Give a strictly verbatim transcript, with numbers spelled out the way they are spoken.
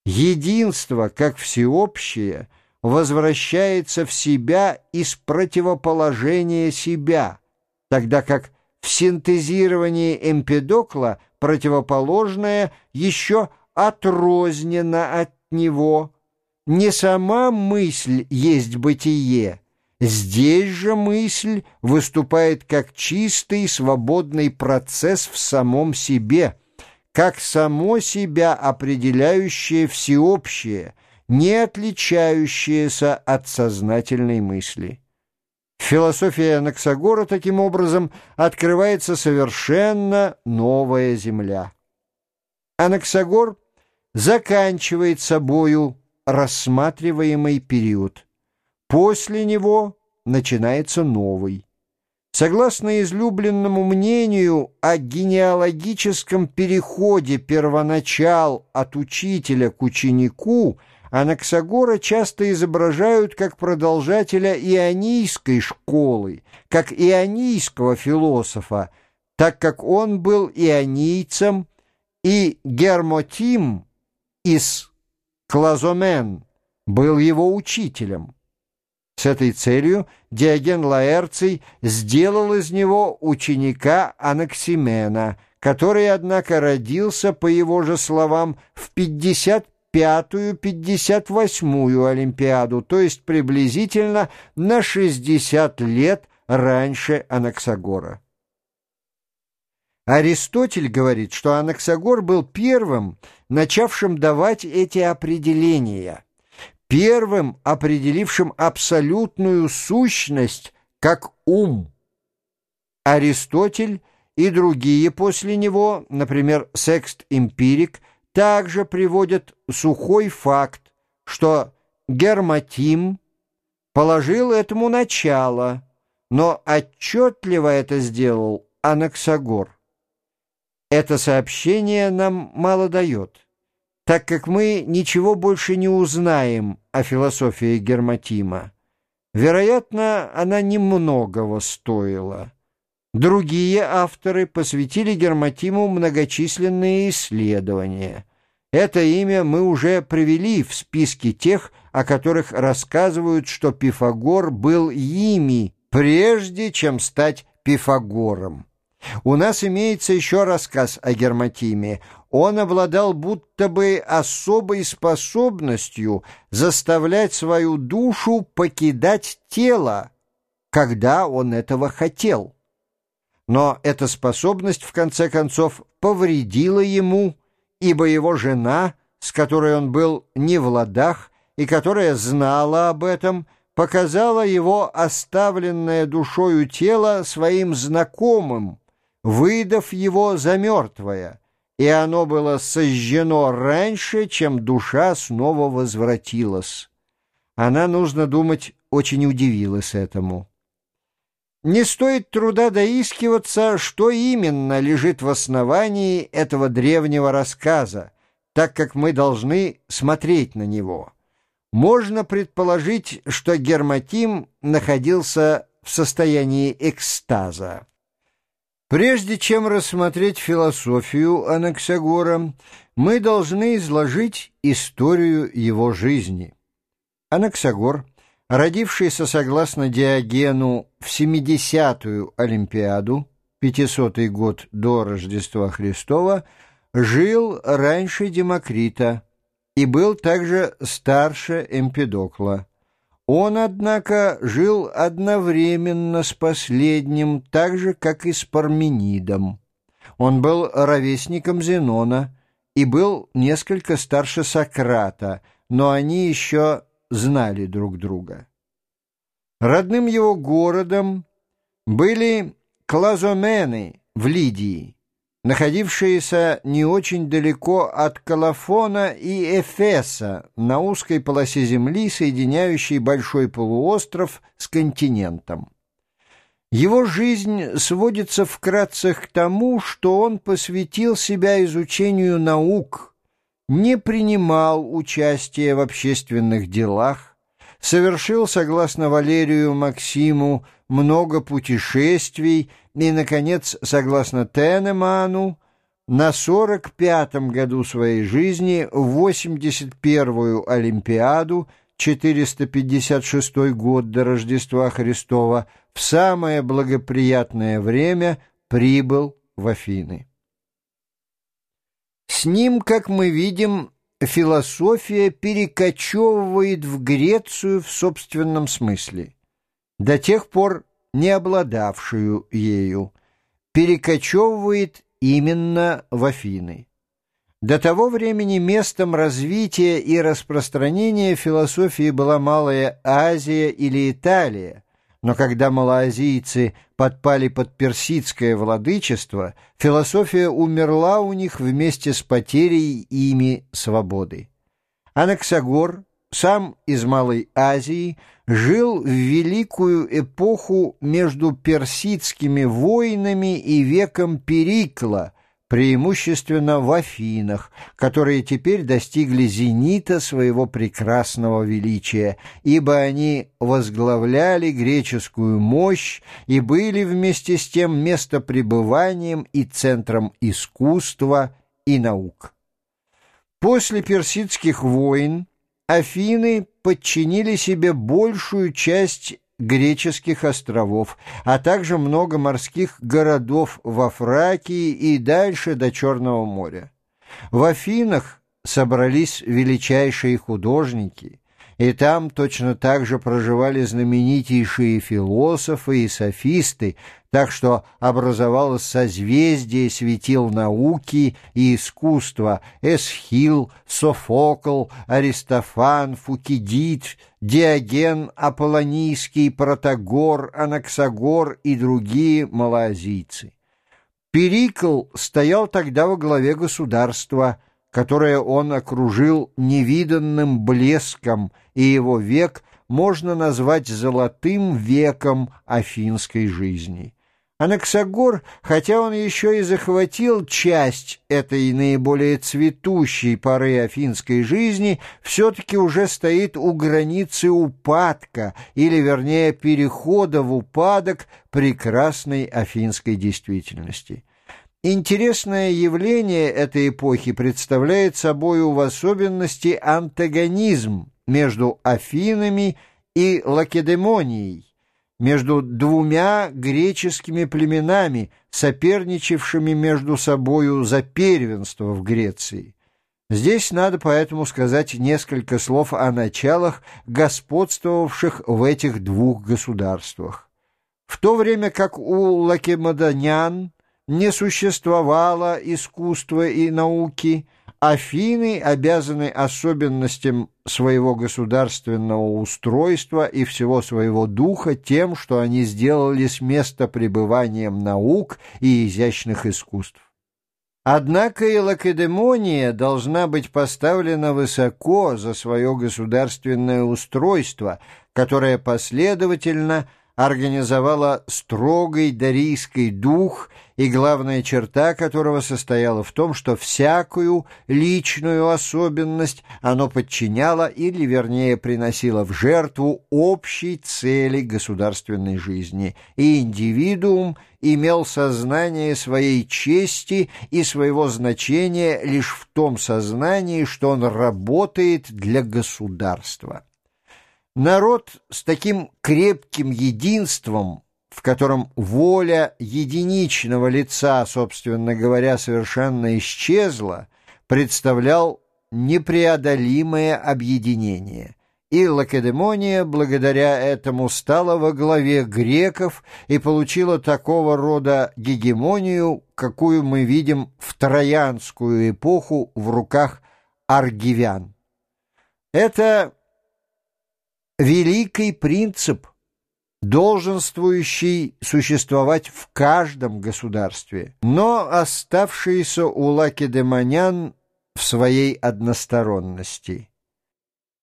Единство, как всеобщее, возвращается в себя из противоположения себя, тогда как в синтезировании Эмпедокла противоположное еще отрознено от него. Не сама мысль есть бытие. Здесь же мысль выступает как чистый свободный процесс в самом себе, как само себя определяющее всеобщее, не отличающееся от сознательной мысли. Философия Анаксагора таким образом открывается совершенно новая земля. Анаксагор заканчивает собою рассматриваемый период. После него начинается новый. Согласно излюбленному мнению о генеалогическом переходе первоначал от учителя к ученику, Анаксагора часто изображают как продолжателя ионийской школы, как ионийского философа, так как он был ионийцем, и Гермотим из Клазомен был его учителем. С этой целью Диоген Лаэрций сделал из него ученика Анаксимена, который, однако, родился, по его же словам, в пятьдесят пятую — пятьдесят восьмую Олимпиаду, то есть приблизительно на шестьдесят лет раньше Анаксагора. Аристотель говорит, что Анаксагор был первым, начавшим давать эти определения, первым определившим абсолютную сущность как ум. Аристотель и другие после него, например, Секст-Эмпирик, также приводят сухой факт, что Гермотим положил этому начало, но отчетливо это сделал Анаксагор. Это сообщение нам мало дает, так как мы ничего больше не узнаем о философии Гермотима. Вероятно, она немногого стоила. Другие авторы посвятили Гермотиму многочисленные исследования. Это имя мы уже привели в списке тех, о которых рассказывают, что Пифагор был ими, прежде чем стать Пифагором. У нас имеется еще рассказ о Гермотиме. Он обладал будто бы особой способностью заставлять свою душу покидать тело, когда он этого хотел. Но эта способность, в конце концов, повредила ему, ибо его жена, с которой он был не в ладах и которая знала об этом, показала его оставленное душою тело своим знакомым, выдав его за мертвое, и оно было сожжено раньше, чем душа снова возвратилась. Она, нужно думать, очень удивилась этому. Не стоит труда доискиваться, что именно лежит в основании этого древнего рассказа, так как мы должны смотреть на него. Можно предположить, что Гермотим находился в состоянии экстаза. Прежде чем рассмотреть философию Анаксагора, мы должны изложить историю его жизни. Анаксагор, родившийся согласно Диогену в семидесятую Олимпиаду, пятисотый год до Рождества Христова, жил раньше Демокрита и был также старше Эмпедокла. Он, однако, жил одновременно с последним, так же, как и с Парменидом. Он был ровесником Зенона и был несколько старше Сократа, но они еще знали друг друга. Родным его городом были Клазомены в Лидии, находившиеся не очень далеко от Колофона и Эфеса на узкой полосе земли, соединяющей большой полуостров с континентом. Его жизнь сводится вкратце к тому, что он посвятил себя изучению наук, не принимал участия в общественных делах, совершил, согласно Валерию Максиму, много путешествий и, наконец, согласно Тенеману, на сорок пятом году своей жизни, в восемьдесят первую Олимпиаду, четыреста пятьдесят шестой год до Рождества Христова, в самое благоприятное время прибыл в Афины. С ним, как мы видим, философия перекочевывает в Грецию в собственном смысле, до тех пор не обладавшую ею, перекочевывает именно в Афины. До того времени местом развития и распространения философии была Малая Азия или Италия, но когда малоазийцы подпали под персидское владычество, философия умерла у них вместе с потерей ими свободы. Анаксагор, сам из Малой Азии, жил в великую эпоху между персидскими войнами и веком Перикла, преимущественно в Афинах, которые теперь достигли зенита своего прекрасного величия, ибо они возглавляли греческую мощь и были вместе с тем местопребыванием и центром искусства и наук. После персидских войн Афины подчинили себе большую часть греческих островов, а также много морских городов во Фракии и дальше до Черного моря. В Афинах собрались величайшие художники, и там точно так же проживали знаменитейшие философы и софисты, так что образовалось созвездие светил науки и искусства: Эсхил, Софокл, Аристофан, Фукидид, Диоген Аполлонийский, Протагор, Анаксагор и другие малоазийцы. Перикл стоял тогда во главе государства, которое он окружил невиданным блеском, и его век можно назвать золотым веком афинской жизни. Анаксагор, хотя он еще и захватил часть этой наиболее цветущей поры афинской жизни, все-таки уже стоит у границы упадка, или, вернее, перехода в упадок прекрасной афинской действительности. Интересное явление этой эпохи представляет собою в особенности антагонизм между Афинами и Лакедемонией, между двумя греческими племенами, соперничавшими между собою за первенство в Греции. Здесь надо поэтому сказать несколько слов о началах, господствовавших в этих двух государствах. В то время как у лакедемонян не существовало искусства и науки, Афины обязаны особенностям своего государственного устройства и всего своего духа тем, что они сделали с местопребыванием наук и изящных искусств. Однако и Лакедемония должна быть поставлена высоко за свое государственное устройство, которое последовательно организовала строгий дарийский дух, и главная черта которого состояла в том, что всякую личную особенность оно подчиняло или, вернее, приносило в жертву общей цели государственной жизни, и индивидуум имел сознание своей чести и своего значения лишь в том сознании, что он работает для государства. Народ с таким крепким единством, в котором воля единичного лица, собственно говоря, совершенно исчезла, представлял непреодолимое объединение. И Лакедемония благодаря этому стала во главе греков и получила такого рода гегемонию, какую мы видим в троянскую эпоху в руках аргивян. Это великий принцип, долженствующий существовать в каждом государстве, но оставшийся у лакедемонян в своей односторонности.